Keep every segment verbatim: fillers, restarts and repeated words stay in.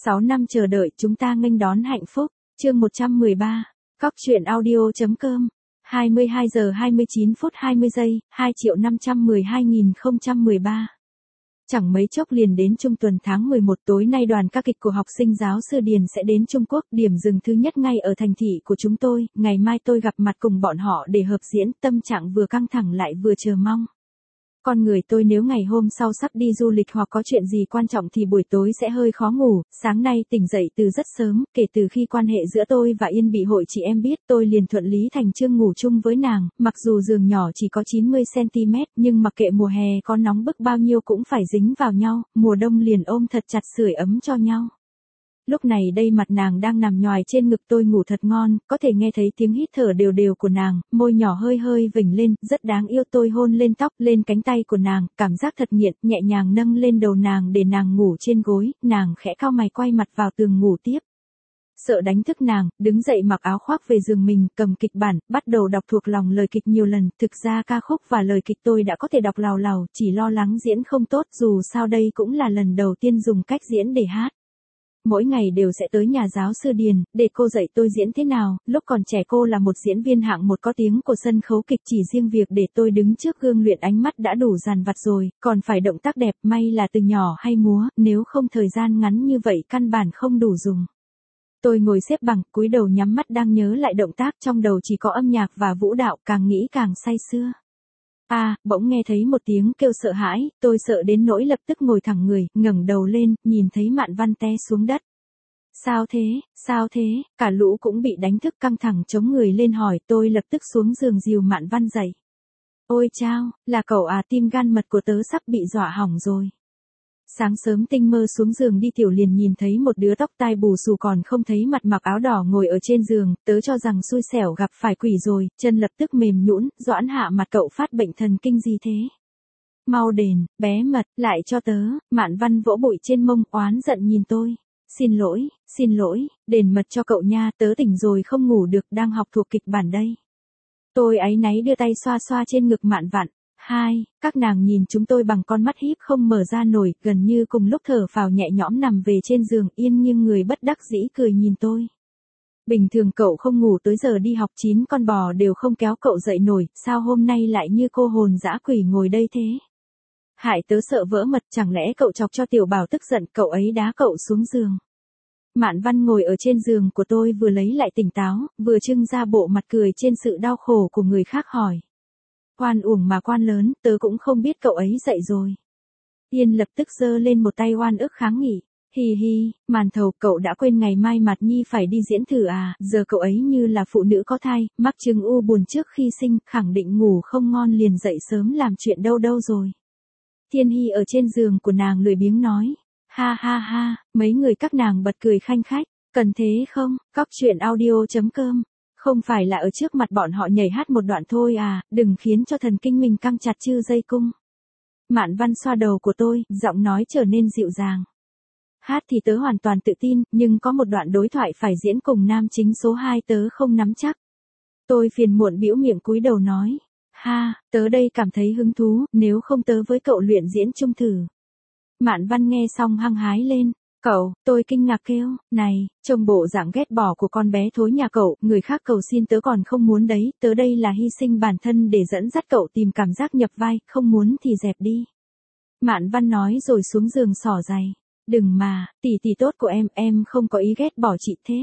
sáu năm chờ đợi chúng ta nghênh đón hạnh phúc. Chương một trăm mười ba. Cóc truyện audio chấm com. hai mươi hai giờ hai mươi chín phút hai mươi giây, hai triệu năm trăm mười hai nghìn không trăm mười ba. Chẳng mấy chốc liền đến trung tuần tháng mười một, tối nay đoàn ca kịch của học sinh giáo sư Điền sẽ đến Trung Quốc, điểm dừng thứ nhất ngay ở thành thị của chúng tôi, ngày mai tôi gặp mặt cùng bọn họ để hợp diễn, tâm trạng vừa căng thẳng lại vừa chờ mong. Con người tôi nếu ngày hôm sau sắp đi du lịch hoặc có chuyện gì quan trọng thì buổi tối sẽ hơi khó ngủ, sáng nay tỉnh dậy từ rất sớm, kể từ khi quan hệ giữa tôi và Yên bị hội chị em biết tôi liền thuận lý thành chương ngủ chung với nàng, mặc dù giường nhỏ chỉ có chín mươi xăng ti mét nhưng mặc kệ mùa hè có nóng bức bao nhiêu cũng phải dính vào nhau, mùa đông liền ôm thật chặt sưởi ấm cho nhau. Lúc này đây mặt nàng đang nằm nhoài trên ngực tôi ngủ thật ngon, có thể nghe thấy tiếng hít thở đều đều của nàng, môi nhỏ hơi hơi vểnh lên, rất đáng yêu. Tôi hôn lên tóc, lên cánh tay của nàng, cảm giác thật nghiện, nhẹ nhàng nâng lên đầu nàng để nàng ngủ trên gối, nàng khẽ cau mày quay mặt vào tường ngủ tiếp. Sợ đánh thức nàng, đứng dậy mặc áo khoác về giường mình, cầm kịch bản, bắt đầu đọc thuộc lòng lời kịch nhiều lần, thực ra ca khúc và lời kịch tôi đã có thể đọc lào lào, chỉ lo lắng diễn không tốt, dù sao đây cũng là lần đầu tiên dùng cách diễn để hát. Mỗi ngày đều sẽ tới nhà giáo sư Điền, để cô dạy tôi diễn thế nào, lúc còn trẻ cô là một diễn viên hạng một có tiếng của sân khấu kịch, chỉ riêng việc để tôi đứng trước gương luyện ánh mắt đã đủ dằn vặt rồi, còn phải động tác đẹp, may là từ nhỏ hay múa, nếu không thời gian ngắn như vậy căn bản không đủ dùng. Tôi ngồi xếp bằng, cúi đầu nhắm mắt đang nhớ lại động tác, trong đầu chỉ có âm nhạc và vũ đạo, càng nghĩ càng say sưa. À, bỗng nghe thấy một tiếng kêu sợ hãi, tôi sợ đến nỗi lập tức ngồi thẳng người, ngẩng đầu lên, nhìn thấy Mạn Văn té xuống đất. Sao thế, sao thế, cả lũ cũng bị đánh thức căng thẳng chống người lên hỏi, tôi lập tức xuống giường dìu Mạn Văn dậy. Ôi chao, là cậu à, tim gan mật của tớ sắp bị dọa hỏng rồi. Sáng sớm tinh mơ xuống giường đi tiểu liền nhìn thấy một đứa tóc tai bù xù còn không thấy mặt mặc áo đỏ ngồi ở trên giường, tớ cho rằng xui xẻo gặp phải quỷ rồi, chân lập tức mềm nhũn, Doãn Hạ mặt cậu phát bệnh thần kinh gì thế? Mau đền, bé mật, lại cho tớ. Mạn Văn vỗ bụi trên mông, oán giận nhìn tôi. Xin lỗi, xin lỗi, đền mật cho cậu nha, tớ tỉnh rồi không ngủ được, đang học thuộc kịch bản đây. Tôi áy náy đưa tay xoa xoa trên ngực Mạn Vạn. Hai, các nàng nhìn chúng tôi bằng con mắt híp không mở ra nổi, gần như cùng lúc thở phào nhẹ nhõm nằm về trên giường, Yên nghiêng người bất đắc dĩ cười nhìn tôi. Bình thường cậu không ngủ tới giờ đi học, chín con bò đều không kéo cậu dậy nổi, sao hôm nay lại như cô hồn dã quỷ ngồi đây thế? Hại tớ sợ vỡ mật, chẳng lẽ cậu chọc cho tiểu bảo tức giận, cậu ấy đá cậu xuống giường. Mạn Văn ngồi ở trên giường của tôi vừa lấy lại tỉnh táo, vừa trưng ra bộ mặt cười trên sự đau khổ của người khác hỏi. Quan uổng mà quan lớn, tớ cũng không biết cậu ấy dậy rồi. Yên lập tức giơ lên một tay oan ức kháng nghị. Hi hi, Màn Thầu, cậu đã quên ngày mai Mạt Nhi phải đi diễn thử à, giờ cậu ấy như là phụ nữ có thai, mắc chứng u buồn trước khi sinh, khẳng định ngủ không ngon liền dậy sớm làm chuyện đâu đâu rồi. Thiên Hy ở trên giường của nàng lười biếng nói. Ha ha ha, mấy người các nàng bật cười khanh khách, cần thế không, cóc truyện audio chấm com. Không phải là ở trước mặt bọn họ nhảy hát một đoạn thôi à, đừng khiến cho thần kinh mình căng chặt chứ dây cung. Mạn Văn xoa đầu của tôi, giọng nói trở nên dịu dàng. Hát thì tớ hoàn toàn tự tin, nhưng có một đoạn đối thoại phải diễn cùng nam chính số hai tớ không nắm chắc. Tôi phiền muộn bĩu miệng cúi đầu nói. Ha, tớ đây cảm thấy hứng thú, nếu không tớ với cậu luyện diễn chung thử. Mạn Văn nghe xong hăng hái lên. Cậu, tôi kinh ngạc kêu, này, trông bộ dạng ghét bỏ của con bé thối nhà cậu, người khác cầu xin tớ còn không muốn đấy, tớ đây là hy sinh bản thân để dẫn dắt cậu tìm cảm giác nhập vai, không muốn thì dẹp đi. Mạn Văn nói rồi xuống giường xỏ giày. Đừng mà, tỷ tỷ tốt của em, em không có ý ghét bỏ chị thế.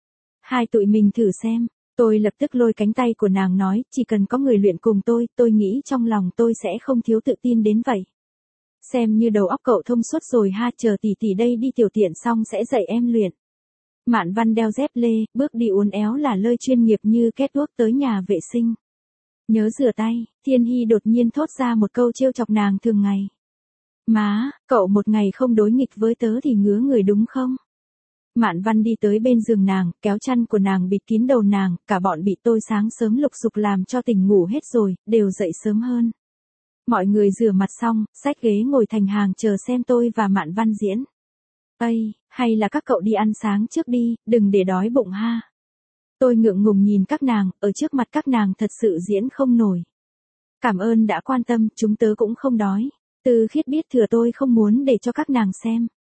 Hai tụi mình thử xem, tôi lập tức lôi cánh tay của nàng nói, chỉ cần có người luyện cùng tôi, tôi nghĩ trong lòng tôi sẽ không thiếu tự tin đến vậy. Xem như đầu óc cậu thông suốt rồi ha, chờ tỷ tỷ đây đi tiểu tiện xong sẽ dạy em luyện. Mạn Văn đeo dép lê, bước đi uốn éo là lơi chuyên nghiệp như catwalk tới nhà vệ sinh. Nhớ rửa tay, Thiên Hy đột nhiên thốt ra một câu trêu chọc nàng thường ngày. Má, cậu một ngày không đối nghịch với tớ thì ngứa người đúng không? Mạn Văn đi tới bên giường nàng, kéo chăn của nàng bịt kín đầu nàng, cả bọn bị tôi sáng sớm lục sục làm cho tỉnh ngủ hết rồi, đều dậy sớm hơn. Mọi người rửa mặt xong, xách ghế ngồi thành hàng chờ xem tôi và Mạn Văn diễn. Ây, hay là các cậu đi ăn sáng trước đi, đừng để đói bụng ha. Tôi ngượng ngùng nhìn các nàng, ở trước mặt các nàng thật sự diễn không nổi. Cảm ơn đã quan tâm, chúng tớ cũng không đói. Từ Khiết biết thừa tôi không muốn để cho các nàng xem.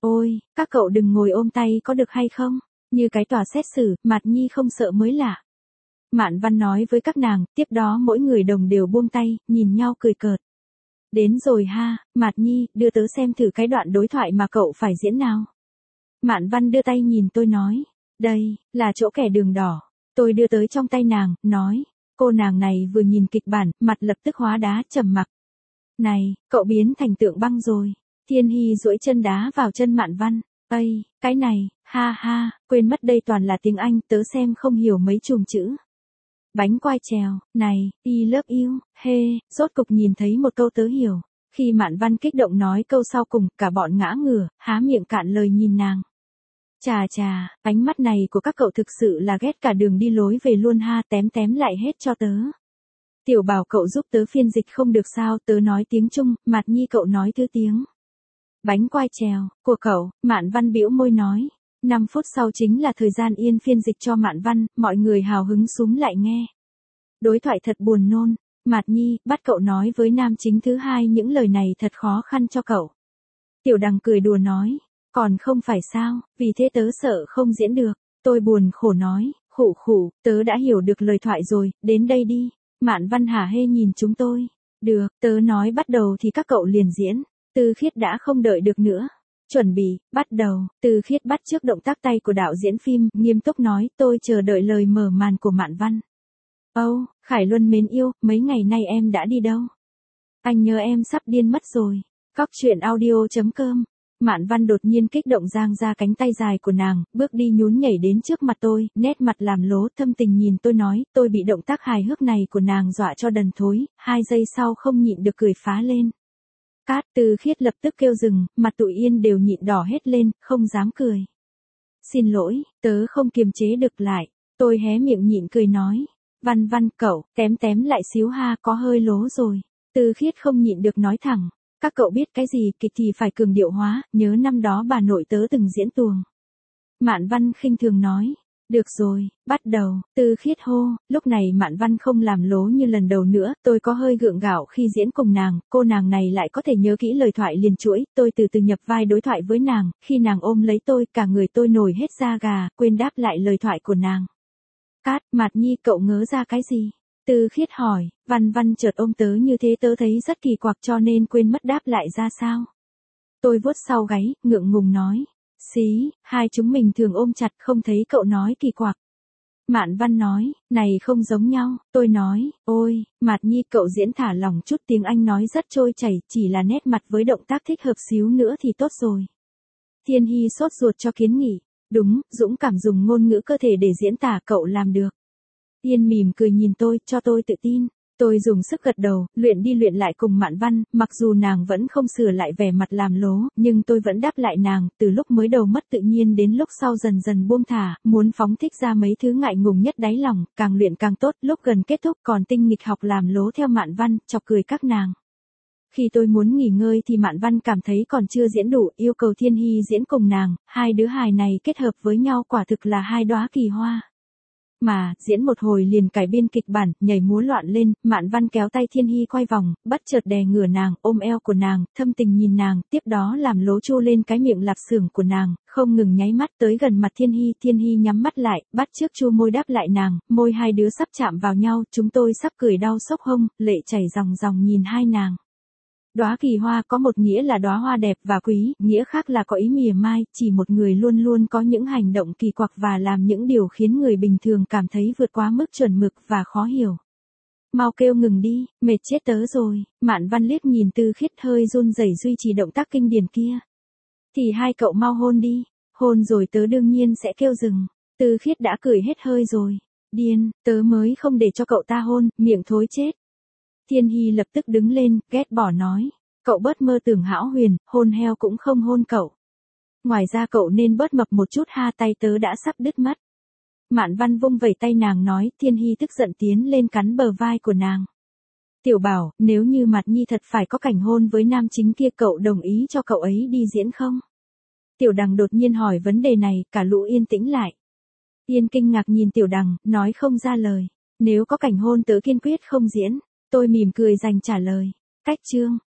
Ôi, các cậu đừng ngồi ôm tay có được hay không? Như cái tòa xét xử, Mạt Nhi không sợ mới lạ. Mạn Văn nói với các nàng, tiếp đó mỗi người đồng đều buông tay, nhìn nhau cười cợt. Đến rồi ha, Mạt Nhi, đưa tớ xem thử cái đoạn đối thoại mà cậu phải diễn nào. Mạn Văn đưa tay nhìn tôi nói, đây, là chỗ kẻ đường đỏ. Tôi đưa tới trong tay nàng, nói, cô nàng này vừa nhìn kịch bản, mặt lập tức hóa đá trầm mặc. Này, cậu biến thành tượng băng rồi. Thiên Hy duỗi chân đá vào chân Mạn Văn. Ây, cái này, ha ha, quên mất đây toàn là tiếng Anh, tớ xem không hiểu mấy chùm chữ. Bánh quai trèo, này, I love you, hê, hey, rốt cục nhìn thấy một câu tớ hiểu. Khi Mạn Văn kích động nói câu sau cùng, cả bọn ngã ngửa, há miệng cạn lời nhìn nàng. Chà chà, ánh mắt này của các cậu thực sự là ghét cả đường đi lối về luôn ha, tém tém lại hết cho tớ. Tiểu Bảo cậu giúp tớ phiên dịch không được sao, tớ nói tiếng Trung, Mạt Nhi cậu nói thứ tiếng. Bánh quai trèo, của cậu, Mạn Văn bĩu môi nói. năm phút sau chính là thời gian yên phiên dịch cho Mạn Văn, mọi người hào hứng súm lại nghe. Đối thoại thật buồn nôn, Mạt Nhi, bắt cậu nói với nam chính thứ hai những lời này thật khó khăn cho cậu. Tiểu Đằng cười đùa nói, còn không phải sao, vì thế tớ sợ không diễn được. Tôi buồn khổ nói, khủ khủ, tớ đã hiểu được lời thoại rồi, đến đây đi. Mạn Văn hả hê nhìn chúng tôi. Được, tớ nói bắt đầu thì các cậu liền diễn. Tư Khiết đã không đợi được nữa. Chuẩn bị, bắt đầu, Tư Khiết bắt chước động tác tay của đạo diễn phim, nghiêm túc nói, tôi chờ đợi lời mở màn của Mạn Văn. Âu, oh, Khải Luân mến yêu, mấy ngày nay em đã đi đâu? Anh nhớ em sắp điên mất rồi. Cóc truyện audio chấm com. Mạn Văn đột nhiên kích động giang ra cánh tay dài của nàng, bước đi nhún nhảy đến trước mặt tôi, nét mặt làm lố thâm tình nhìn tôi nói, tôi bị động tác hài hước này của nàng dọa cho đần thối, hai giây sau không nhịn được cười phá lên. Cát, Tư Khiết lập tức kêu dừng, mặt tụi Yên đều nhịn đỏ hết lên, không dám cười. Xin lỗi, tớ không kiềm chế được lại, tôi hé miệng nhịn cười nói. Văn Văn cậu, tém tém lại xíu ha, có hơi lố rồi. Tư Khiết không nhịn được nói thẳng. Các cậu biết cái gì, kịch thì phải cường điệu hóa, nhớ năm đó bà nội tớ từng diễn tuồng. Mạn Văn khinh thường nói, được rồi, bắt đầu, Tư Khiết hô, lúc này Mạn Văn không làm lố như lần đầu nữa, tôi có hơi gượng gạo khi diễn cùng nàng, cô nàng này lại có thể nhớ kỹ lời thoại liền chuỗi, tôi từ từ nhập vai đối thoại với nàng, khi nàng ôm lấy tôi, cả người tôi nổi hết da gà, quên đáp lại lời thoại của nàng. Cát, Mạt Nhi cậu ngớ ra cái gì? Tư Khiết hỏi, Văn Văn chợt ôm tớ như thế tớ thấy rất kỳ quặc cho nên quên mất đáp lại ra sao. Tôi vuốt sau gáy, ngượng ngùng nói, xí, hai chúng mình thường ôm chặt không thấy cậu nói kỳ quặc. Mạn Văn nói, này không giống nhau, tôi nói, ôi, Mạt Nhi cậu diễn thả lỏng chút tiếng Anh nói rất trôi chảy, chỉ là nét mặt với động tác thích hợp xíu nữa thì tốt rồi. Thiên Hy sốt ruột cho kiến nghị, đúng, dũng cảm dùng ngôn ngữ cơ thể để diễn tả cậu làm được. Yên mỉm cười nhìn tôi, cho tôi tự tin. Tôi dùng sức gật đầu, luyện đi luyện lại cùng Mạn Văn, mặc dù nàng vẫn không sửa lại vẻ mặt làm lố, nhưng tôi vẫn đáp lại nàng, từ lúc mới đầu mất tự nhiên đến lúc sau dần dần buông thả, muốn phóng thích ra mấy thứ ngại ngùng nhất đáy lòng, càng luyện càng tốt, lúc gần kết thúc còn tinh nghịch học làm lố theo Mạn Văn, chọc cười các nàng. Khi tôi muốn nghỉ ngơi thì Mạn Văn cảm thấy còn chưa diễn đủ, yêu cầu Thiên Hy diễn cùng nàng, hai đứa hài này kết hợp với nhau quả thực là hai đóa kỳ hoa. Mà, diễn một hồi liền cải biên kịch bản, nhảy múa loạn lên, Mạn Văn kéo tay Thiên Hy quay vòng, bất chợt đè ngửa nàng, ôm eo của nàng, thâm tình nhìn nàng, tiếp đó làm lố chu lên cái miệng lạp xưởng của nàng, không ngừng nháy mắt tới gần mặt Thiên Hy, Thiên Hy nhắm mắt lại, bắt trước chu môi đáp lại nàng, môi hai đứa sắp chạm vào nhau, chúng tôi sắp cười đau sốc hông, lệ chảy ròng ròng nhìn hai nàng. Đóa kỳ hoa có một nghĩa là đóa hoa đẹp và quý, nghĩa khác là có ý mỉa mai, chỉ một người luôn luôn có những hành động kỳ quặc và làm những điều khiến người bình thường cảm thấy vượt quá mức chuẩn mực và khó hiểu. Mau kêu ngừng đi, mệt chết tớ rồi, Mạn Văn liếc nhìn Tư Khiết hơi run rẩy duy trì động tác kinh điển kia. Thì hai cậu mau hôn đi, hôn rồi tớ đương nhiên sẽ kêu dừng. Tư Khiết đã cười hết hơi rồi, điên, tớ mới không để cho cậu ta hôn, miệng thối chết. Thiên Hy lập tức đứng lên, ghét bỏ nói, cậu bớt mơ tưởng hão huyền, hôn heo cũng không hôn cậu. Ngoài ra cậu nên bớt mập một chút ha, tay tớ đã sắp đứt mất. Mạn Văn vung vẩy tay nàng nói, Thiên Hy tức giận tiến lên cắn bờ vai của nàng. Tiểu Bảo, nếu như Mạt Nhi thật phải có cảnh hôn với nam chính kia cậu đồng ý cho cậu ấy đi diễn không? Tiểu Đằng đột nhiên hỏi vấn đề này, cả lũ yên tĩnh lại. Yên kinh ngạc nhìn Tiểu Đằng, nói không ra lời. Nếu có cảnh hôn tớ kiên quyết không diễn. Tôi mỉm cười dành trả lời. Cách chương.